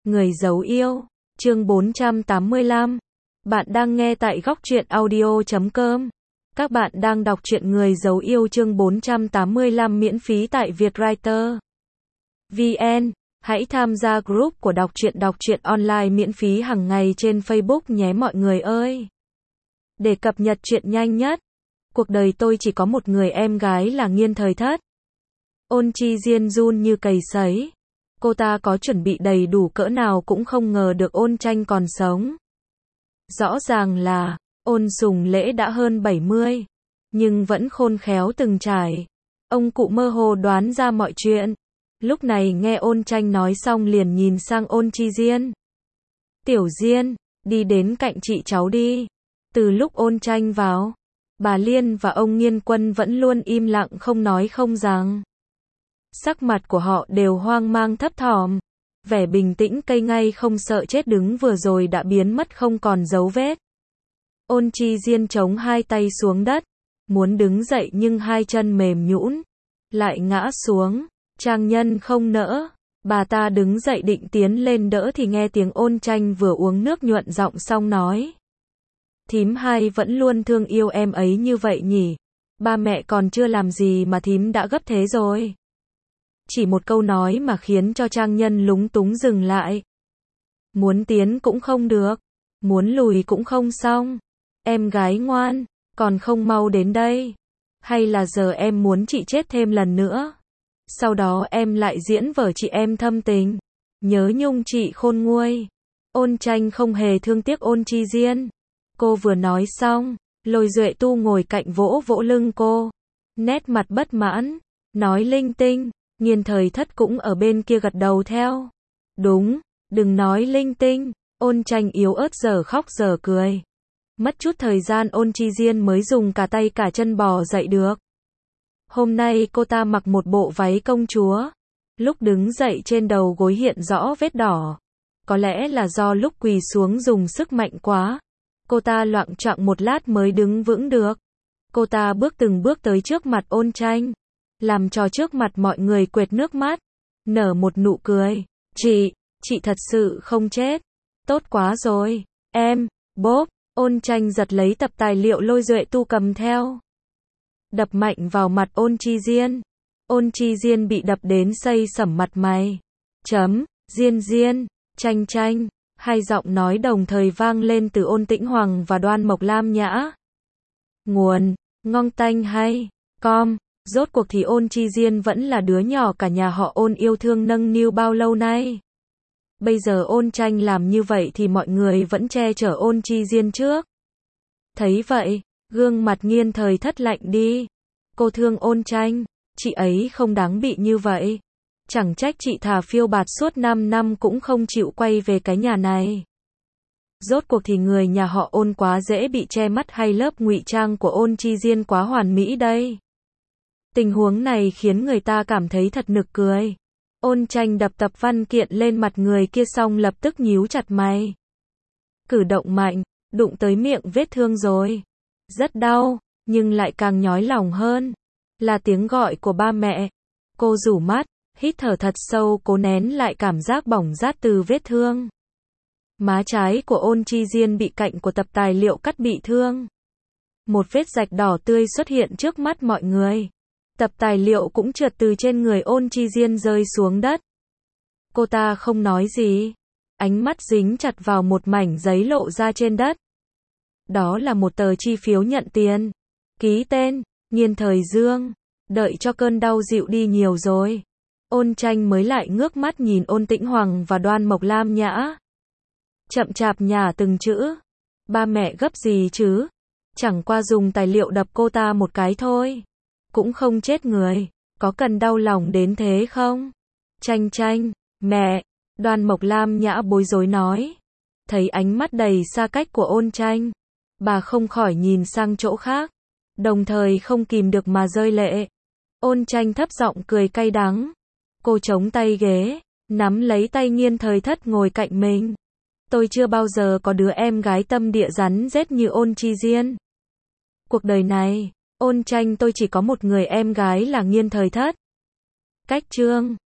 Người giấu yêu, chương 485. Bạn đang nghe tại góc truyện audio.com. Các bạn đang đọc truyện Người giấu yêu chương 485 miễn phí tại Vietwriter VN. Hãy tham gia group của đọc truyện online miễn phí hàng ngày trên Facebook nhé mọi người ơi. Để cập nhật truyện nhanh nhất. Cuộc đời tôi chỉ có một người em gái là Nghiên Thời Thất. Ôn Chi Diên run như cầy sấy. Cô ta có chuẩn bị đầy đủ cỡ nào cũng không ngờ được Ôn Tranh còn sống. Rõ ràng là, Ôn Sùng Lễ đã hơn 70, nhưng vẫn khôn khéo từng trải. Ông cụ mơ hồ đoán ra mọi chuyện. Lúc này nghe Ôn Tranh nói xong liền nhìn sang Ôn Chi Diên. Tiểu Diên, đi đến cạnh chị cháu đi. Từ lúc Ôn Tranh vào, bà Liên và ông Nghiên Quân vẫn luôn im lặng không nói không rằng. Sắc mặt của họ đều hoang mang thấp thỏm. Vẻ bình tĩnh cây ngay không sợ chết đứng vừa rồi đã biến mất không còn dấu vết. Ôn Chi Diên chống hai tay xuống đất, muốn đứng dậy nhưng hai chân mềm nhũn, lại ngã xuống. Trang Nhân không nỡ, bà ta đứng dậy định tiến lên đỡ thì nghe tiếng Ôn Tranh vừa uống nước nhuận giọng xong nói. Thím hai vẫn luôn thương yêu em ấy như vậy nhỉ? Ba mẹ còn chưa làm gì mà thím đã gấp thế rồi. Chỉ một câu nói mà khiến cho Trang Nhân lúng túng dừng lại. Muốn tiến cũng không được, muốn lùi cũng không xong. Em gái ngoan, còn không mau đến đây. Hay là giờ em muốn chị chết thêm lần nữa? Sau đó em lại diễn vở chị em thâm tình, nhớ nhung chị khôn nguôi. Ôn Tranh không hề thương tiếc Ôn Chi Diên. Cô vừa nói xong, Lôi Duệ Tu ngồi cạnh vỗ vỗ lưng cô, nét mặt bất mãn, nói linh tinh. Nghiên Thời Thất cũng ở bên kia gật đầu theo. Đúng, đừng nói linh tinh. Ôn Tranh yếu ớt giờ khóc giờ cười. Mất chút thời gian Ôn Chi Diên mới dùng cả tay cả chân bò dậy được. Hôm nay cô ta mặc một bộ váy công chúa. Lúc đứng dậy trên đầu gối hiện rõ vết đỏ. Có lẽ là do lúc quỳ xuống dùng sức mạnh quá. Cô ta loạng choạng một lát mới đứng vững được. Cô ta bước từng bước tới trước mặt Ôn Tranh, làm cho trước mặt mọi người quệt nước mắt, nở một nụ cười. Chị thật sự không chết. Tốt quá rồi. Em, bốp. Ôn Tranh giật lấy tập tài liệu Lôi Duệ Tu cầm theo, đập mạnh vào mặt Ôn Chi Diên. Ôn Chi Diên bị đập đến xây sẩm mặt mày. Diên Diên, Tranh. Hai giọng nói đồng thời vang lên từ Ôn Tĩnh Hoàng và Đoan Mộc Lam Nhã. Nguồn, Ngong Tanh hay, com. Rốt cuộc thì Ôn Chi Diên vẫn là đứa nhỏ cả nhà họ Ôn yêu thương nâng niu bao lâu nay. Bây giờ Ôn Tranh làm như vậy thì mọi người vẫn che chở Ôn Chi Diên trước. Thấy vậy, gương mặt Nghiên Thời Thất lạnh đi. Cô thương Ôn Tranh, chị ấy không đáng bị như vậy. Chẳng trách chị thà phiêu bạt suốt 5 năm cũng không chịu quay về cái nhà này. Rốt cuộc thì người nhà họ Ôn quá dễ bị che mắt hay lớp ngụy trang của Ôn Chi Diên quá hoàn mỹ đây. Tình huống này khiến người ta cảm thấy thật nực cười. Ôn Tranh đập tập văn kiện lên mặt người kia xong lập tức nhíu chặt mày. Cử động mạnh, đụng tới miệng vết thương rồi. Rất đau, nhưng lại càng nhói lòng hơn. Là tiếng gọi của ba mẹ. Cô rủ mắt, hít thở thật sâu cố nén lại cảm giác bỏng rát từ vết thương. Má trái của Ôn Chi Diên bị cạnh của tập tài liệu cắt bị thương. Một vết rạch đỏ tươi xuất hiện trước mắt mọi người. Tập tài liệu cũng trượt từ trên người Ôn Chi Diên rơi xuống đất. Cô ta không nói gì. Ánh mắt dính chặt vào một mảnh giấy lộ ra trên đất. Đó là một tờ chi phiếu nhận tiền. Ký tên, Nghiên Thời Dương. Đợi cho cơn đau dịu đi nhiều rồi. Ôn Tranh mới lại ngước mắt nhìn Ôn Tĩnh Hoàng và Đoan Mộc Lam Nhã. Chậm chạp nhả từng chữ. Ba mẹ gấp gì chứ? Chẳng qua dùng tài liệu đập cô ta một cái thôi. Cũng không chết người. Có cần đau lòng đến thế không? Tranh, mẹ. Đoan Mộc Lam Nhã bối rối nói. Thấy ánh mắt đầy xa cách của Ôn Tranh, bà không khỏi nhìn sang chỗ khác, đồng thời không kìm được mà rơi lệ. Ôn Tranh thấp giọng cười cay đắng. Cô chống tay ghế, nắm lấy tay Nghiên Thời Thất ngồi cạnh mình. Tôi chưa bao giờ có đứa em gái tâm địa rắn rết như Ôn Chi Diên. Cuộc đời này, Ôn Tranh tôi chỉ có một người em gái là Nghiên Thời Thất. Cách chương